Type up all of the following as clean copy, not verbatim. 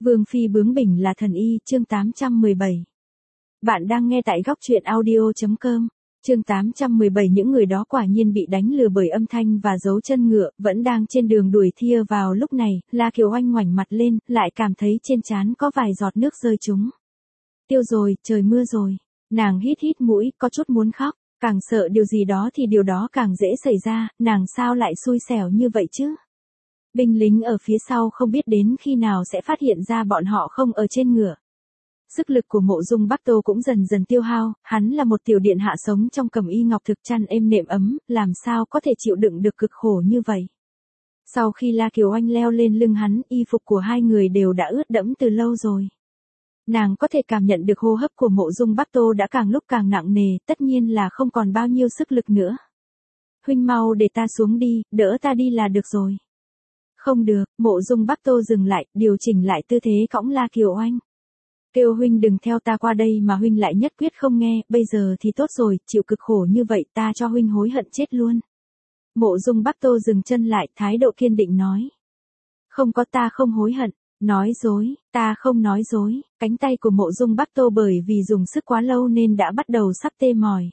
Vương phi bướng bỉnh là thần y, chương 817. Bạn đang nghe tại góc truyện audio.com. Chương 817. Những người đó quả nhiên bị đánh lừa bởi âm thanh và dấu chân ngựa, vẫn đang trên đường đuổi thia vào lúc này, La Kiều Oanh ngoảnh mặt lên, lại cảm thấy trên trán có vài giọt nước rơi trúng. Tiêu rồi, trời mưa rồi. Nàng hít hít mũi, có chút muốn khóc, càng sợ điều gì đó thì điều đó càng dễ xảy ra, nàng sao lại xui xẻo như vậy chứ? Binh lính ở phía sau không biết đến khi nào sẽ phát hiện ra bọn họ không ở trên ngựa. Sức lực của Mộ Dung Bắc Tô cũng dần dần tiêu hao, hắn là một tiểu điện hạ sống trong cẩm y ngọc thực chăn êm nệm ấm, làm sao có thể chịu đựng được cực khổ như vậy. Sau khi La Kiều Oanh leo lên lưng hắn, y phục của hai người đều đã ướt đẫm từ lâu rồi. Nàng có thể cảm nhận được hô hấp của Mộ Dung Bắc Tô đã càng lúc càng nặng nề, tất nhiên là không còn bao nhiêu sức lực nữa. Huynh mau để ta xuống đi, đỡ ta đi là được rồi. Không được, Mộ Dung Bắc Tô dừng lại, điều chỉnh lại tư thế cõng La Kiều Oanh. Kêu huynh đừng theo ta qua đây mà huynh lại nhất quyết không nghe, bây giờ thì tốt rồi, chịu cực khổ như vậy ta cho huynh hối hận chết luôn. Mộ Dung Bắc Tô dừng chân lại, thái độ kiên định nói. Không có, ta không hối hận. Nói dối, ta không nói dối. Cánh tay của Mộ Dung Bắc Tô bởi vì dùng sức quá lâu nên đã bắt đầu sắp tê mỏi.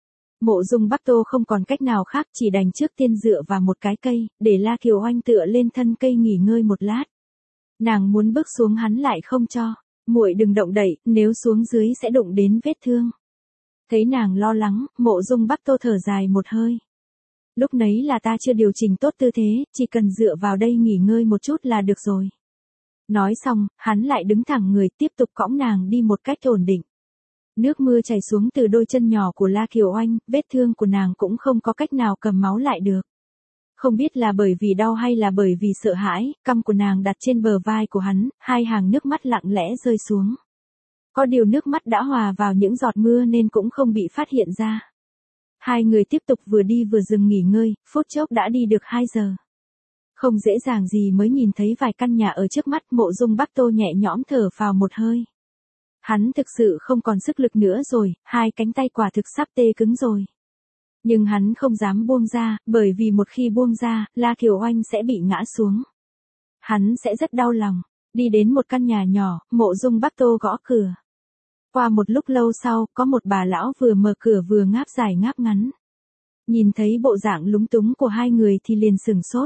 Mộ Dung Bắc Tô không còn cách nào khác, chỉ đành trước tiên dựa vào một cái cây, để La Kiều Oanh tựa lên thân cây nghỉ ngơi một lát. Nàng muốn bước xuống hắn lại không cho. Muội đừng động đậy, nếu xuống dưới sẽ đụng đến vết thương. Thấy nàng lo lắng, Mộ Dung Bắc Tô thở dài một hơi. Lúc nấy là ta chưa điều chỉnh tốt tư thế, chỉ cần dựa vào đây nghỉ ngơi một chút là được rồi. Nói xong, hắn lại đứng thẳng người tiếp tục cõng nàng đi một cách ổn định. Nước mưa chảy xuống từ đôi chân nhỏ của La Kiều Oanh, vết thương của nàng cũng không có cách nào cầm máu lại được. Không biết là bởi vì đau hay là bởi vì sợ hãi, cằm của nàng đặt trên bờ vai của hắn, hai hàng nước mắt lặng lẽ rơi xuống. Có điều nước mắt đã hòa vào những giọt mưa nên cũng không bị phát hiện ra. Hai người tiếp tục vừa đi vừa dừng nghỉ ngơi, phút chốc đã đi được 2 giờ. Không dễ dàng gì mới nhìn thấy vài căn nhà ở trước mắt. Mộ Dung Bắc Tô nhẹ nhõm thở phào một hơi. Hắn thực sự không còn sức lực nữa rồi, hai cánh tay quả thực sắp tê cứng rồi. Nhưng hắn không dám buông ra, bởi vì một khi buông ra, La Kiều Oanh sẽ bị ngã xuống. Hắn sẽ rất đau lòng. Đi đến một căn nhà nhỏ, Mộ Dung Bắc Tô gõ cửa. Qua một lúc lâu sau, có một bà lão vừa mở cửa vừa ngáp dài ngáp ngắn. Nhìn thấy bộ dạng lúng túng của hai người thì liền sửng sốt.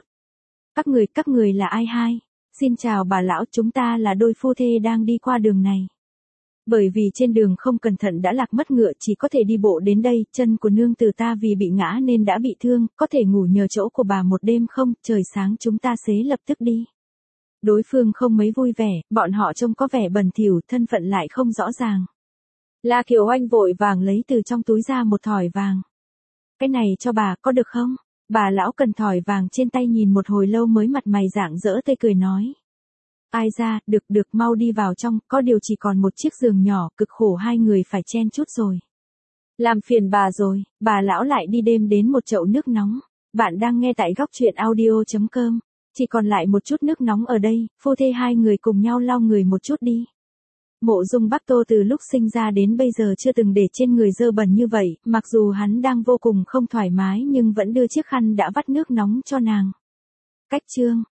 Các người là ai hai? Xin chào bà lão, chúng ta là đôi phu thê đang đi qua đường này. Bởi vì trên đường không cẩn thận đã lạc mất ngựa, chỉ có thể đi bộ đến đây, chân của nương tử ta vì bị ngã nên đã bị thương, có thể ngủ nhờ chỗ của bà một đêm không, trời sáng chúng ta xế lập tức đi. Đối phương không mấy vui vẻ, bọn họ trông có vẻ bẩn thỉu, thân phận lại không rõ ràng. La Kiều Oanh vội vàng lấy từ trong túi ra một thỏi vàng. Cái này cho bà, có được không? Bà lão cần thỏi vàng trên tay nhìn một hồi lâu mới mặt mày rạng rỡ tươi cười nói. Ai ra, được mau đi vào trong, có điều chỉ còn một chiếc giường nhỏ, cực khổ hai người phải chen chút rồi. Làm phiền bà rồi, bà lão lại đi đêm đến một chậu nước nóng. Bạn đang nghe tại góc truyện audio.com. Chỉ còn lại một chút nước nóng ở đây, phu thê hai người cùng nhau lau người một chút đi. Mộ Dung Bắc Tô từ lúc sinh ra đến bây giờ chưa từng để trên người dơ bẩn như vậy, mặc dù hắn đang vô cùng không thoải mái nhưng vẫn đưa chiếc khăn đã vắt nước nóng cho nàng. Cách chương